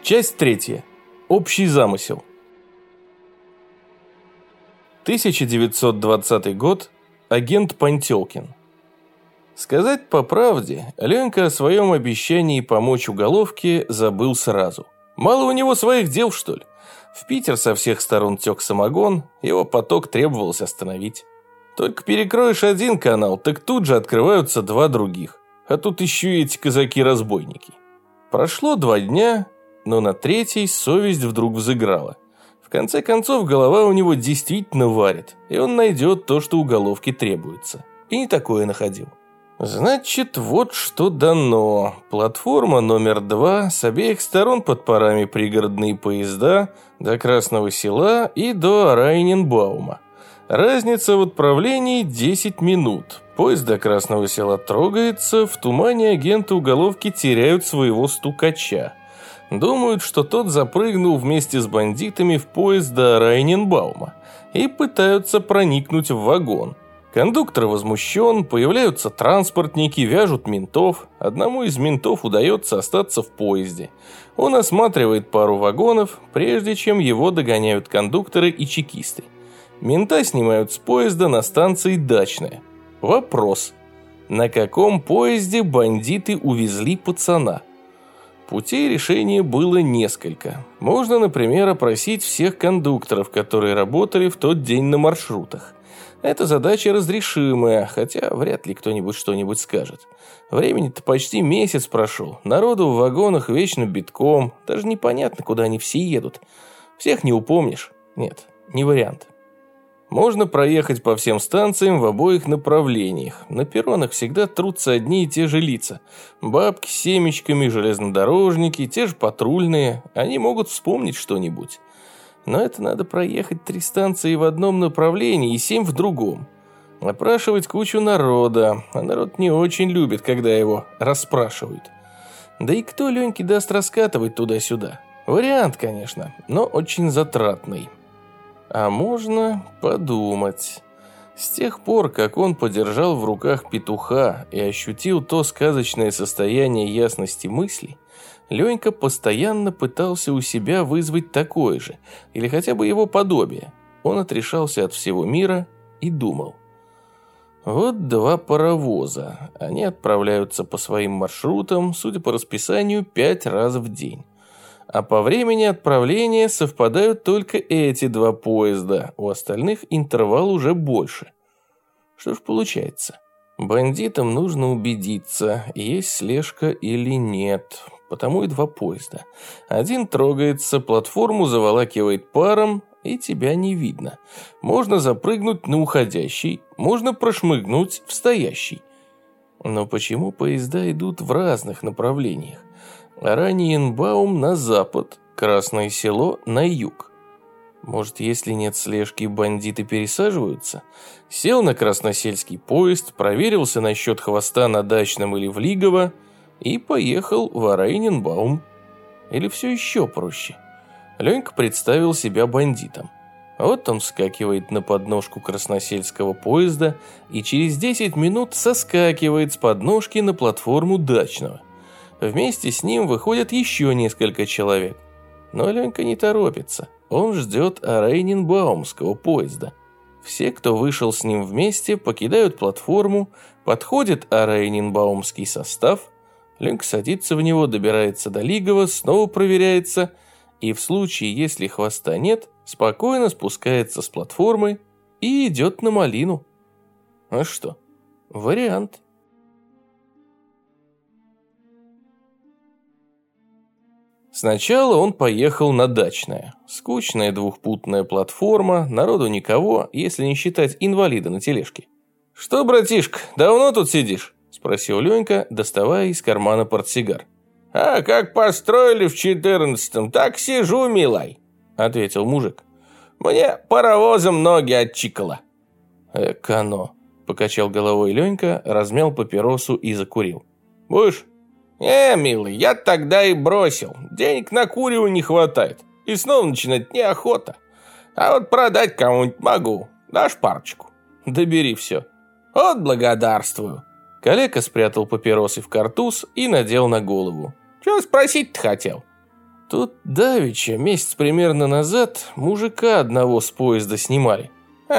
Часть 3. Общий замысел. 1920 год. Агент Пантелкин. Сказать по правде, Ленька о своем обещании помочь уголовке забыл сразу. Мало у него своих дел, что ли? В Питер со всех сторон тек самогон, его поток требовалось остановить. Только перекроешь один канал, так тут же открываются два других. А тут еще и эти казаки-разбойники. Прошло 2 дня, но на 3-й совесть вдруг взыграла. В конце концов, голова у него действительно варит, и он найдет то, что уголовке требуется. И не такое находил. Значит, вот что дано. Платформа номер 2, с обеих сторон под парами пригородные поезда до Красного Села и до Орайненбаума. Разница в отправлении 10 минут. Поезд до Красного Села трогается, в тумане агенты уголовки теряют своего стукача. Думают, что тот запрыгнул вместе с бандитами в поезд до Орайненбаума и пытаются проникнуть в вагон. Кондуктор возмущен, появляются транспортники, вяжут ментов. Одному из ментов удается остаться в поезде. Он осматривает пару вагонов, прежде чем его догоняют кондукторы и чекисты. Мента снимают с поезда на станции Дачная. Вопрос: на каком поезде бандиты увезли пацана? Путей решения было несколько. Можно, например, опросить всех кондукторов, которые работали в тот день на маршрутах. Эта задача разрешимая, хотя вряд ли кто-нибудь что-нибудь скажет. Времени-то почти месяц прошел, народу в вагонах вечно битком, даже непонятно, куда они все едут. Всех не упомнишь. Нет, не вариант. Можно проехать по всем станциям в обоих направлениях. На перронах всегда трутся одни и те же лица. Бабки с семечками, железнодорожники, те же патрульные. Они могут вспомнить что-нибудь. Но это надо проехать 3 станции в одном направлении и 7 в другом. Опрашивать кучу народа. А народ не очень любит, когда его расспрашивают. Да и кто Леньке даст раскатывать туда-сюда? Вариант, конечно, но очень затратный. А можно подумать. С тех пор, как он подержал в руках петуха и ощутил то сказочное состояние ясности мысли, Ленька постоянно пытался у себя вызвать такое же, или хотя бы его подобие. Он отрешался от всего мира и думал. Вот 2 паровоза. Они отправляются по своим маршрутам, судя по расписанию, 5 раз в день. А по времени отправления совпадают только эти 2 поезда, у остальных интервал уже больше. Что ж получается? Бандитам нужно убедиться, есть слежка или нет, потому и 2 поезда. Один трогается, платформу заволакивает паром, и тебя не видно. Можно запрыгнуть на уходящий, можно прошмыгнуть в стоящий. Но почему поезда идут в разных направлениях? Орайненбаум на запад, Красное Село на юг. Может, если нет слежки, бандиты пересаживаются? Сел на красносельский поезд, проверился насчет хвоста на Дачном или в Лигово и поехал в Орайненбаум. Или все еще проще? Ленька представил себя бандитом. Вот он вскакивает на подножку красносельского поезда и через 10 минут соскакивает с подножки на платформу Дачного. Вместе с ним выходят еще несколько человек. Но Ленька не торопится. Он ждет Орайненбаумского поезда. Все, кто вышел с ним вместе, покидают платформу, подходит Орайненбаумский состав. Ленька садится в него, добирается до Лигова, снова проверяется. И в случае, если хвоста нет, спокойно спускается с платформы и идет на Малину. А что? Вариант. Сначала он поехал на Дачное. Скучная двухпутная платформа, народу никого, если не считать инвалида на тележке. «Что, братишка, давно тут сидишь?» – спросил Ленька, доставая из кармана портсигар. «А как построили в 14-м, так сижу, милай», – ответил мужик. «Мне паровозом ноги отчикало». «Оно», – покачал головой Ленька, размял папиросу и закурил. «Будешь?» «Милый, я тогда и бросил. Денег на курево не хватает. И снова начинать неохота. А вот продать кому-нибудь могу. Дашь парочку?» «Да бери все». «Вот благодарствую». Калека спрятал папиросы в картуз и надел на голову. «Чего спросить-то хотел?» Тут давеча, месяц примерно назад, мужика одного с поезда снимали.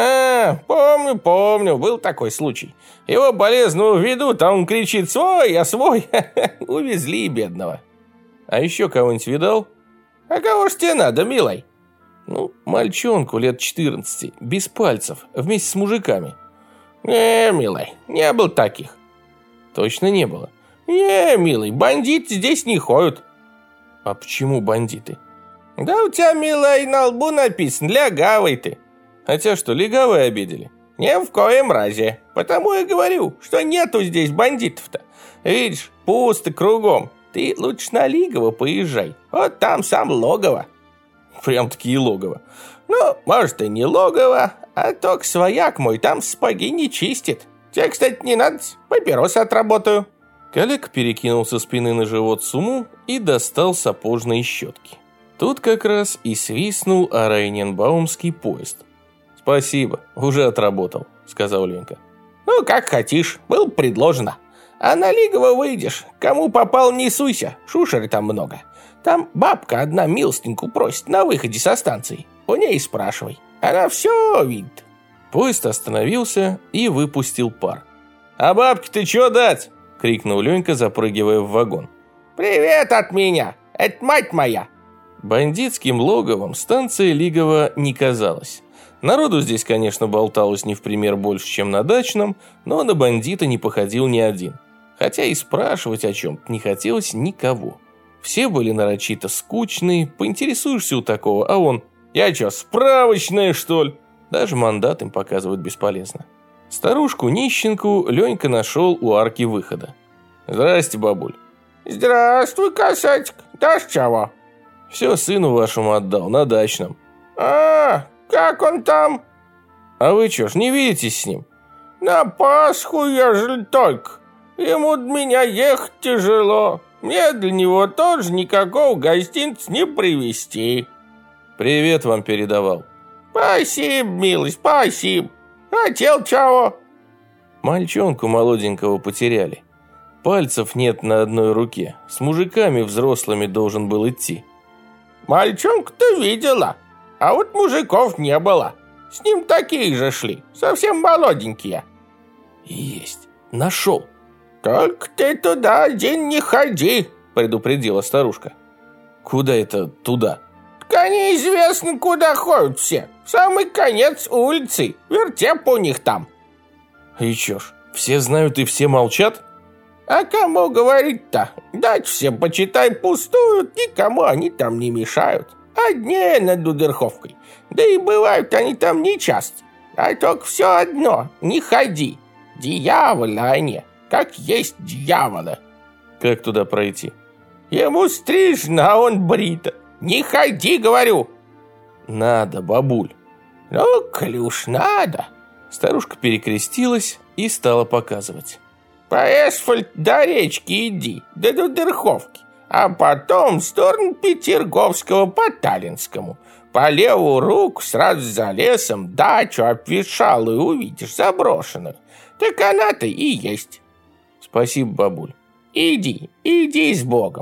Помню, был такой случай. Его болезную ведут, а он кричит: свой, я свой. Увезли бедного. А еще кого-нибудь видал? А кого ж тебе надо, милый? Ну, мальчонку лет 14, без пальцев, вместе с мужиками. Не, милый, не было таких. Точно не было? Не, милый, бандиты здесь не ходят. А почему бандиты? Да у тебя, милый, на лбу написано: лягавый ты. Хотя что, легавые обидели? Ни в коем разе. Потому и говорю, что нету здесь бандитов-то. Видишь, пусто кругом. Ты лучше на Лигово поезжай. Вот там сам логово. Прям-таки и логово. Ну, может, и не логово, а только свояк мой там сапоги не чистит. Тебе, кстати, не надо, папиросы отработаю. Коллег перекинул со спины на живот сумму и достал сапожные щетки. Тут как раз и свистнул Орайненбаумский поезд. «Спасибо, уже отработал», — сказал Ленька. «Ну, как хотишь, было предложено. А на Лигово выйдешь, кому попал, не суйся, шушеры там много. Там бабка одна милостинку просит на выходе со станции. У ней спрашивай, она все видит». Поезд остановился и выпустил пар. «А бабке ты чё дать?» — крикнул Ленька, запрыгивая в вагон. «Привет от меня, это мать моя». Бандитским логовом станция Лигово не казалась. Народу здесь, конечно, болталось не в пример больше, чем на дачном, но на бандита не походил ни один. Хотя и спрашивать о чем-то не хотелось никого. Все были нарочито скучные, поинтересуешься у такого, а он: «Я что, справочная, что ли?» Даже мандат им показывать бесполезно. Старушку-нищенку Ленька нашел у арки выхода. «Здрасте, бабуль». «Здравствуй, касатик, дашь чего?» «Все сыну вашему отдал, на дачном». Как он там?» «А вы что ж, не видитесь с ним?» «На Пасху, ежели только. Ему до меня ехать тяжело. Мне для него тоже никакого гостинца не привезти». «Привет вам передавал». «Спасибо, милый, спасибо. Хотел чего?» Мальчонку молоденького потеряли. Пальцев нет на одной руке. С мужиками взрослыми должен был идти. «Мальчонку-то видела, а вот мужиков не было. С ним такие же шли, совсем молоденькие». «Есть, нашел». «Только ты туда один не ходи», предупредила старушка. «Куда это туда?» «Так неизвестно, куда ходят все. В самый конец улицы, вертеп у них там». «И чё ж, все знают и все молчат?» «А кому говорить-то? Дать все, почитай, пустуют, никому они там не мешают. Одни над Дудерховкой. Да и бывают они там нечасто. А только все одно, не ходи. Дьяволы они, как есть дьяволы». «Как туда пройти?» «Ему стрижно, а он брито. Не ходи, говорю». «Надо, бабуль». «Ну, клюш, надо». Старушка перекрестилась и стала показывать. «По асфальт до речки иди, до Дудерховки, а потом в сторону Петерговского по Таллинскому. По левую руку сразу за лесом дачу обветшалую увидишь, заброшенную. Так она-то и есть». «Спасибо, бабуль». «Иди, иди с Богом».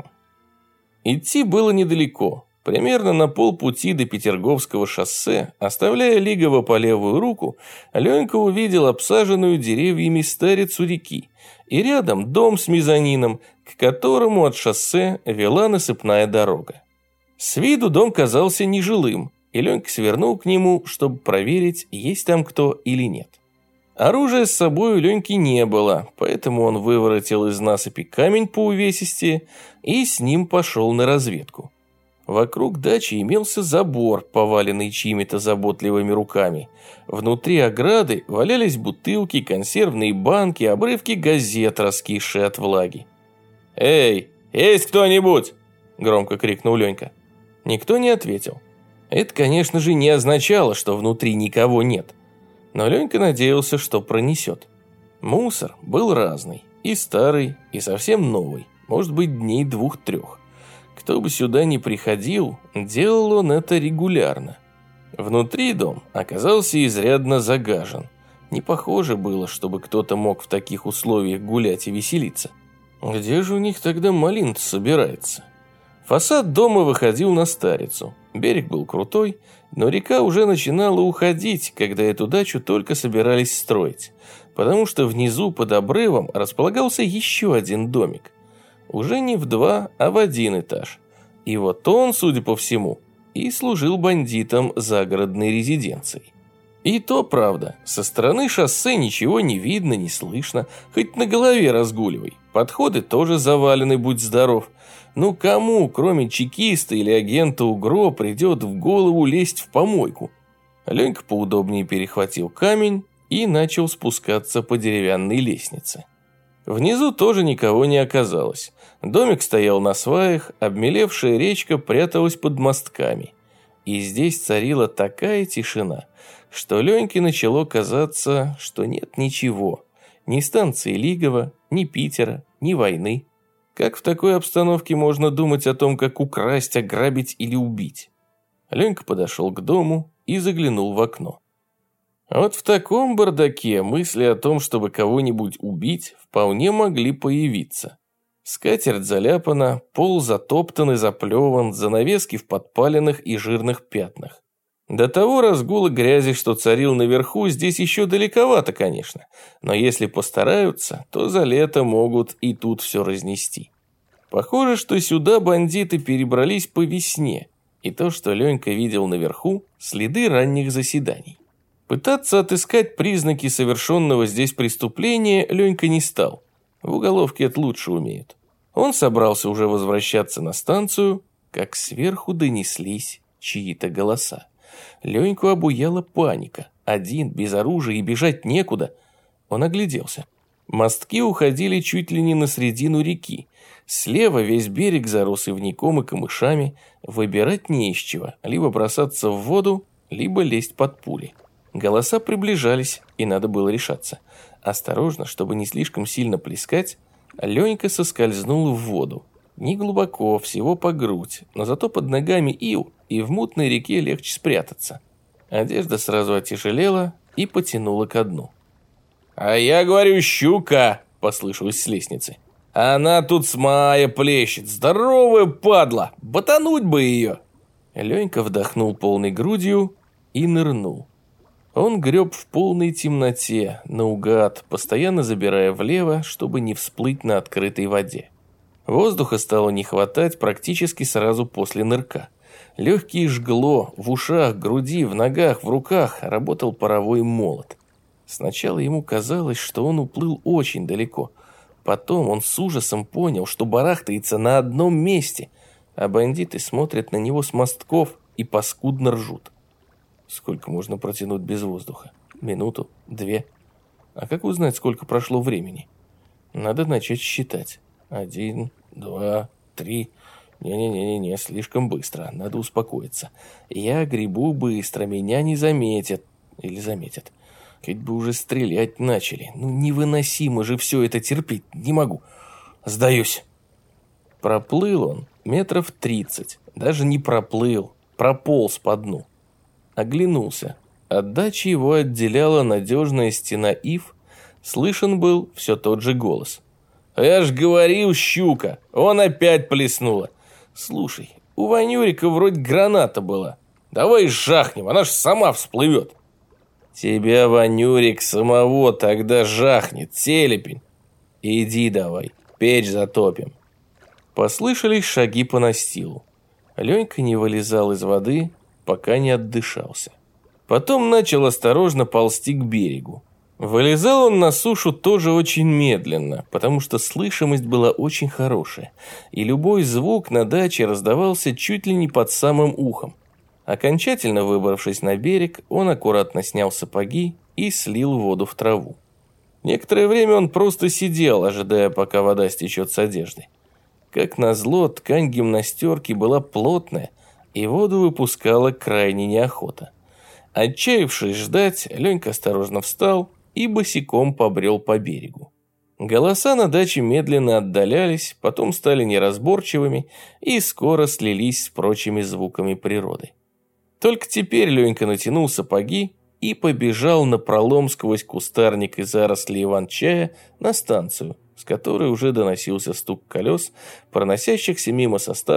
Идти было недалеко, примерно на полпути до Петерговского шоссе. Оставляя Лигово по левую руку, Ленька увидел обсаженную деревьями старицу реки и рядом дом с мезонином, к которому от шоссе вела насыпная дорога. С виду дом казался нежилым, и Ленька свернул к нему, чтобы проверить, есть там кто или нет. Оружия с собой у Леньки не было, поэтому он выворотил из насыпи камень по увесистее и с ним пошел на разведку. Вокруг дачи имелся забор, поваленный чьими-то заботливыми руками. Внутри ограды валялись бутылки, консервные банки, обрывки газет, раскисшие от влаги. «Эй, есть кто-нибудь?» – громко крикнул Ленька. Никто не ответил. Это, конечно же, не означало, что внутри никого нет. Но Ленька надеялся, что пронесет. Мусор был разный. И старый, и совсем новый. Может быть, дней 2-3. Кто бы сюда ни приходил, делал он это регулярно. Внутри дом оказался изрядно загажен. Не похоже было, чтобы кто-то мог в таких условиях гулять и веселиться. Где же у них тогда малин-то собирается? Фасад дома выходил на Старицу. Берег был крутой, но река уже начинала уходить, когда эту дачу только собирались строить, потому что внизу под обрывом располагался еще один домик. Уже не в 2, а в 1 этаж. И вот он, судя по всему, и служил бандитам загородной резиденцией. И то правда, со стороны шоссе ничего не видно, не слышно, хоть на голове разгуливай. Подходы тоже завалены, будь здоров. Ну кому, кроме чекиста или агента УГРО, придет в голову лезть в помойку? Ленька поудобнее перехватил камень и начал спускаться по деревянной лестнице. Внизу тоже никого не оказалось. Домик стоял на сваях, обмелевшая речка пряталась под мостками. И здесь царила такая тишина, что Леньке начало казаться, что нет ничего. Ни станции Лигово, ни Питера, ни войны. Как в такой обстановке можно думать о том, как украсть, ограбить или убить? Ленька подошел к дому и заглянул в окно. Вот в таком бардаке мысли о том, чтобы кого-нибудь убить, вполне могли появиться. Скатерть заляпана, пол затоптан и заплеван, занавески в подпаленных и жирных пятнах. До того разгула грязи, что царил наверху, здесь еще далековато, конечно. Но если постараются, то за лето могут и тут все разнести. Похоже, что сюда бандиты перебрались по весне. И то, что Ленька видел наверху, следы ранних заседаний. Пытаться отыскать признаки совершенного здесь преступления Ленька не стал. В уголовке это лучше умеют. Он собрался уже возвращаться на станцию, как сверху донеслись чьи-то голоса. Леньку обуяла паника. Один, без оружия и бежать некуда. Он огляделся. Мостки уходили чуть ли не на середину реки. Слева весь берег зарос ивняком и камышами. Выбирать не из чего. Либо бросаться в воду, либо лезть под пули. Голоса приближались, и надо было решаться. Осторожно, чтобы не слишком сильно плескать, Ленька соскользнул в воду. Не глубоко, всего по грудь, но зато под ногами ил, и в мутной реке легче спрятаться. Одежда сразу отяжелела и потянула ко дну. «А я говорю, щука!» – послышалось с лестницы. «Она тут с мая плещет, здоровая падла, ботануть бы ее!» Ленька вдохнул полной грудью и нырнул. Он греб в полной темноте, наугад, постоянно забирая влево, чтобы не всплыть на открытой воде. Воздуха стало не хватать практически сразу после нырка. Легкие жгло, в ушах, груди, в ногах, в руках работал паровой молот. Сначала ему казалось, что он уплыл очень далеко. Потом он с ужасом понял, что барахтается на одном месте, а бандиты смотрят на него с мостков и паскудно ржут. Сколько можно протянуть без воздуха? Минуту? 2? А как узнать, сколько прошло времени? Надо начать считать. 1, 2, 3. Не-не-не, слишком быстро. Надо успокоиться. Я гребу быстро, меня не заметят. Или заметят. Хоть бы уже стрелять начали. Ну невыносимо же все это терпеть. Не могу. Сдаюсь. Проплыл он метров 30. Даже не проплыл. Прополз по дну. Оглянулся. От дачи его отделяла надежная стена ив. Слышен был все тот же голос. «Я ж говорил, щука, он опять плеснула. Слушай, у Ванюрика вроде граната была. Давай жахнем, она ж сама всплывет». «Тебя, Ванюрик, самого тогда жахнет, телепень. Иди давай, печь затопим». Послышались шаги по настилу. Ленька не вылезал из воды, пока не отдышался. Потом начал осторожно ползти к берегу. Вылезал он на сушу тоже очень медленно, потому что слышимость была очень хорошая, и любой звук на даче раздавался чуть ли не под самым ухом. Окончательно выбравшись на берег, он аккуратно снял сапоги и слил воду в траву. Некоторое время он просто сидел, ожидая, пока вода стечет с одежды. Как назло, ткань гимнастерки была плотная, и воду выпускала крайне неохота. Отчаявшись ждать, Ленька осторожно встал и босиком побрел по берегу. Голоса на даче медленно отдалялись, потом стали неразборчивыми и скоро слились с прочими звуками природы. Только теперь Ленька натянул сапоги и побежал напролом сквозь кустарник и заросли иван-чая на станцию, с которой уже доносился стук колес, проносящихся мимо составов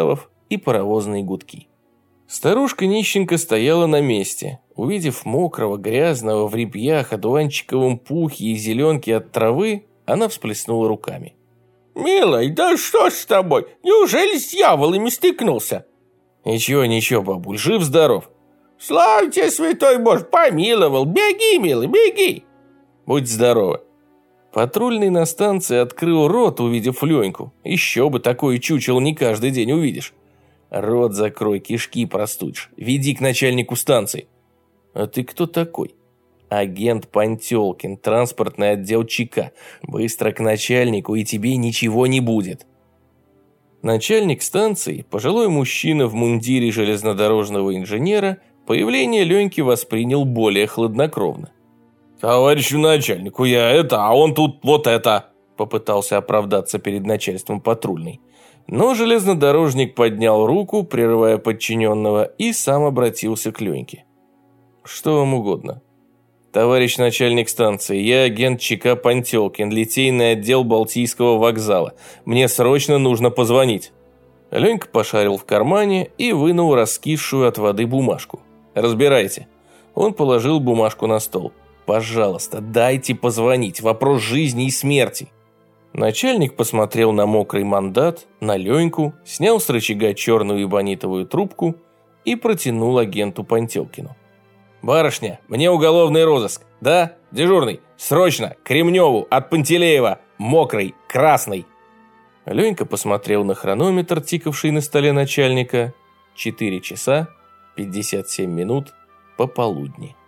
и паровозные гудки. Старушка-нищенка стояла на месте. Увидев мокрого, грязного, в репьях, одуванчиковом пухе и зеленке от травы, она всплеснула руками. «Милый, да что с тобой? Неужели с дьяволами стыкнулся?» «Ничего, бабуль, жив-здоров». «Слава тебе, святой Боже, помиловал! Беги, милый, беги!» «Будь здорова». Патрульный на станции открыл рот, увидев Леньку. Еще бы, такое чучело не каждый день увидишь. «Рот закрой, кишки простудишь. Веди к начальнику станции». «А ты кто такой?» «Агент Пантелкин, транспортный отдел ЧК. Быстро к начальнику, и тебе ничего не будет». Начальник станции, пожилой мужчина в мундире железнодорожного инженера, появление Леньки воспринял более хладнокровно. «Товарищу начальнику, а он тут вот это!» Попытался оправдаться перед начальством патрульный. Но железнодорожник поднял руку, прерывая подчиненного, и сам обратился к Леньке. «Что вам угодно?» «Товарищ начальник станции, я агент ЧК Пантелкин, литейный отдел Балтийского вокзала. Мне срочно нужно позвонить». Ленька пошарил в кармане и вынул раскисшую от воды бумажку. «Разбирайте». Он положил бумажку на стол. «Пожалуйста, дайте позвонить. Вопрос жизни и смерти». Начальник посмотрел на мокрый мандат, на Леньку, снял с рычага черную эбонитовую трубку и протянул агенту Пантелкину. «Барышня, мне уголовный розыск. Да, дежурный, срочно, к Кремневу, от Пантелеева, мокрый, красный». Ленька посмотрел на хронометр, тикавший на столе начальника. 4 часа 57 минут пополудни.